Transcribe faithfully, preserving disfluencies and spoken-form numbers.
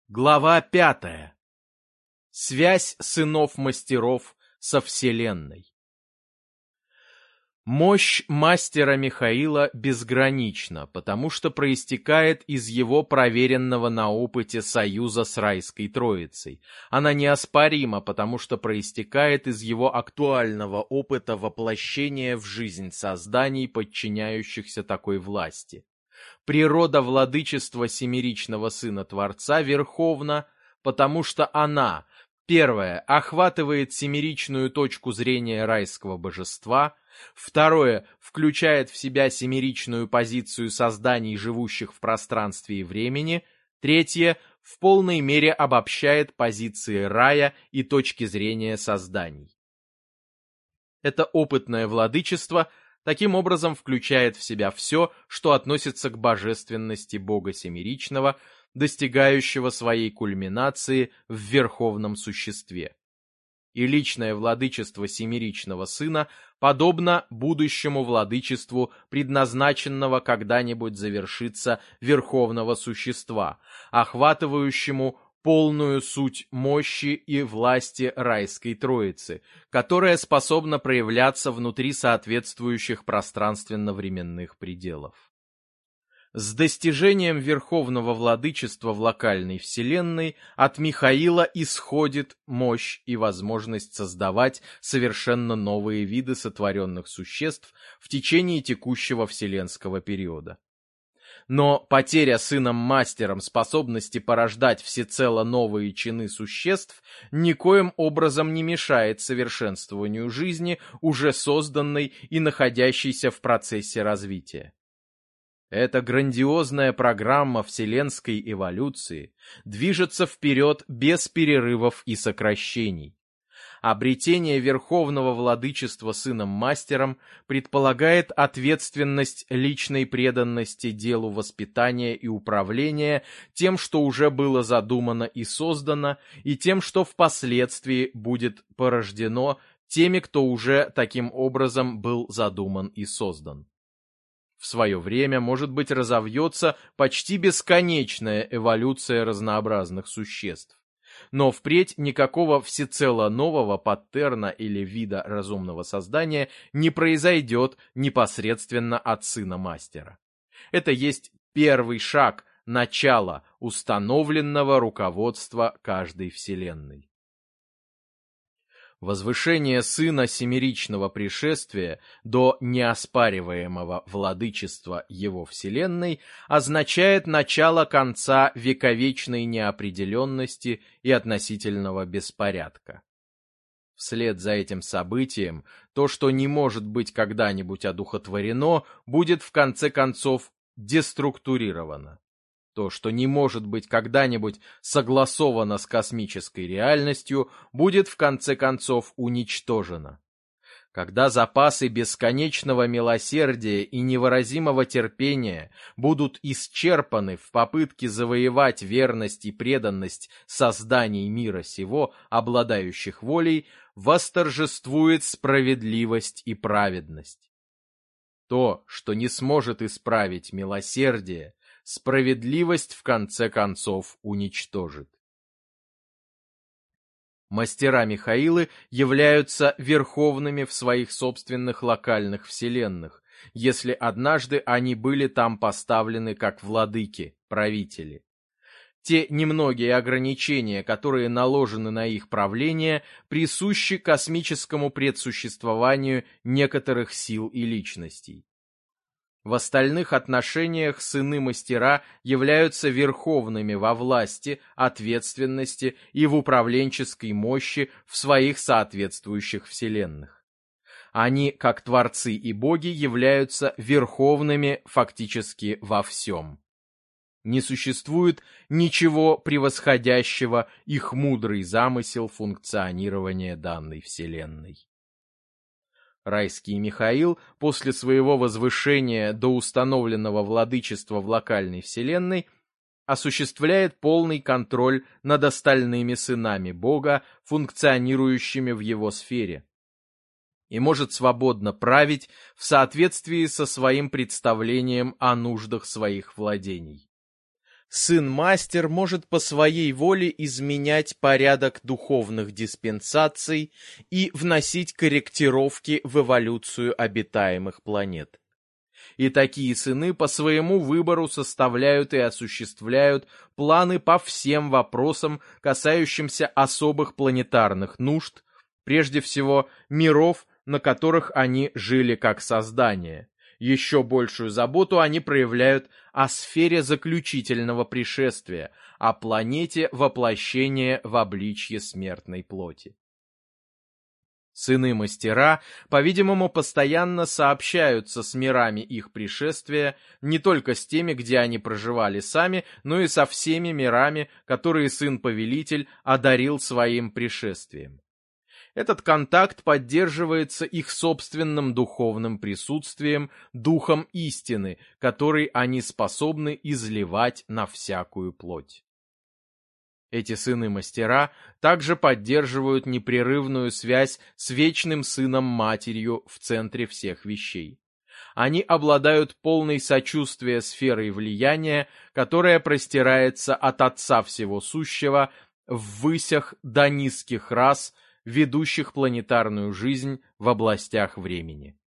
Глава пятая. Связь сынов-мастеров со Вселенной. Мощь мастера Михаила безгранична, потому что проистекает из его проверенного на опыте союза с Райской Троицей. Она неоспорима, потому что проистекает из его актуального опыта воплощения в жизнь созданий, подчиняющихся такой власти. Природа владычества семеричного Сына Творца верховна, потому что она, первое, охватывает семеричную точку зрения райского божества, второе, включает в себя семеричную позицию созданий, живущих в пространстве и времени, третье, в полной мере обобщает позиции рая и точки зрения созданий. Это опытное владычество таким образом включает в себя все, что относится к божественности Бога Семеричного, достигающего своей кульминации в Верховном Существе. И личное владычество Семеричного Сына подобно будущему владычеству, предназначенного когда-нибудь завершиться Верховного Существа, охватывающему полную суть мощи и власти Райской Троицы, которая способна проявляться внутри соответствующих пространственно-временных пределов. С достижением Верховного Владычества в локальной Вселенной от Михаила исходит мощь и возможность создавать совершенно новые виды сотворенных существ в течение текущего вселенского периода. Но потеря сыном-мастером способности порождать всецело новые чины существ никоим образом не мешает совершенствованию жизни, уже созданной и находящейся в процессе развития. Эта грандиозная программа вселенской эволюции движется вперед без перерывов и сокращений. Обретение Верховного Владычества Сыном-Мастером предполагает ответственность личной преданности делу воспитания и управления тем, что уже было задумано и создано, и тем, что впоследствии будет порождено теми, кто уже таким образом был задуман и создан. В свое время, может быть, разовьется почти бесконечная эволюция разнообразных существ. Но впредь никакого всецело нового паттерна или вида разумного создания не произойдет непосредственно от Сына-Мастера. Это есть первый шаг, начало установленного руководства каждой Вселенной. Возвышение Сына Семеричного Пришествия до неоспариваемого владычества его Вселенной означает начало конца вековечной неопределенности и относительного беспорядка. Вслед за этим событием то, что не может быть когда-нибудь одухотворено, будет в конце концов деструктурировано. То, что не может быть когда-нибудь согласовано с космической реальностью, будет в конце концов уничтожено. Когда запасы бесконечного милосердия и невыразимого терпения будут исчерпаны в попытке завоевать верность и преданность созданий мира сего, обладающих волей, восторжествует справедливость и праведность. То, что не сможет исправить милосердие, справедливость в конце концов уничтожит. Мастера Михаилы являются верховными в своих собственных локальных вселенных, если однажды они были там поставлены как владыки, правители. Те немногие ограничения, которые наложены на их правление, присущи космическому предсуществованию некоторых сил и личностей. В остальных отношениях сыны-мастера являются верховными во власти, ответственности и в управленческой мощи в своих соответствующих вселенных. Они, как творцы и боги, являются верховными фактически во всем. Не существует ничего превосходящего их мудрый замысел функционирования данной вселенной. Райский Михаил после своего возвышения до установленного владычества в локальной вселенной осуществляет полный контроль над остальными сынами Бога, функционирующими в его сфере, и может свободно править в соответствии со своим представлением о нуждах своих владений. Сын-мастер может по своей воле изменять порядок духовных диспенсаций и вносить корректировки в эволюцию обитаемых планет. И такие сыны по своему выбору составляют и осуществляют планы по всем вопросам, касающимся особых планетарных нужд, прежде всего миров, на которых они жили как создания. Еще большую заботу они проявляют о сфере заключительного пришествия, о планете воплощения в обличье смертной плоти. Сыны-мастера, по-видимому, постоянно сообщаются с мирами их пришествия, не только с теми, где они проживали сами, но и со всеми мирами, которые сын-повелитель одарил своим пришествием. Этот контакт поддерживается их собственным духовным присутствием, духом истины, который они способны изливать на всякую плоть. Эти сыны-мастера также поддерживают непрерывную связь с вечным сыном-матерью в центре всех вещей. Они обладают полной сочувствия сферой влияния, которая простирается от Отца Всего Сущего ввысях до низких рас, ведущих планетарную жизнь в областях времени.